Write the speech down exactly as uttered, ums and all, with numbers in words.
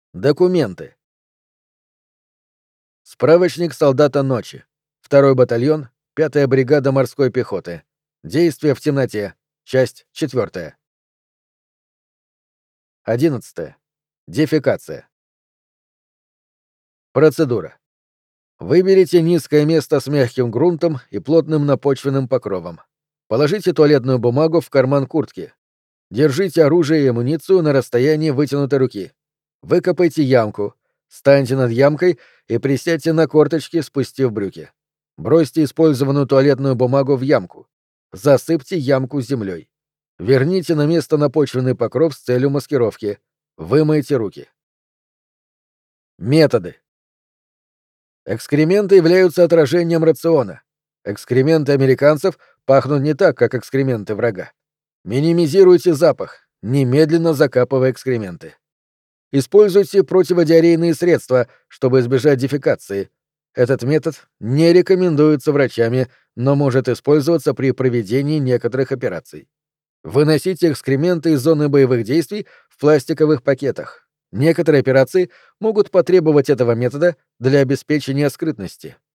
Документы. Справочник солдата ночи. Второй батальон, пятая бригада морской пехоты. Действия в темноте. Часть четвертая. Одиннадцатое. Дефекация. Процедура. Выберите низкое место с мягким грунтом и плотным напочвенным покровом. Положите туалетную бумагу в карман куртки. Держите оружие и амуницию на расстоянии вытянутой руки. Выкопайте ямку. Станьте над ямкой и присядьте на корточки, спустив брюки. Бросьте использованную туалетную бумагу в ямку. Засыпьте ямку землей. Верните на место напочвенный покров с целью маскировки. Вымойте руки. Методы. Экскременты являются отражением рациона. Экскременты американцев пахнут не так, как экскременты врага. Минимизируйте запах, немедленно закапывая экскременты. Используйте противодиарейные средства, чтобы избежать дефекации. Этот метод не рекомендуется врачами, но может использоваться при проведении некоторых операций. Выносите экскременты из зоны боевых действий в пластиковых пакетах. Некоторые операции могут потребовать этого метода для обеспечения скрытности.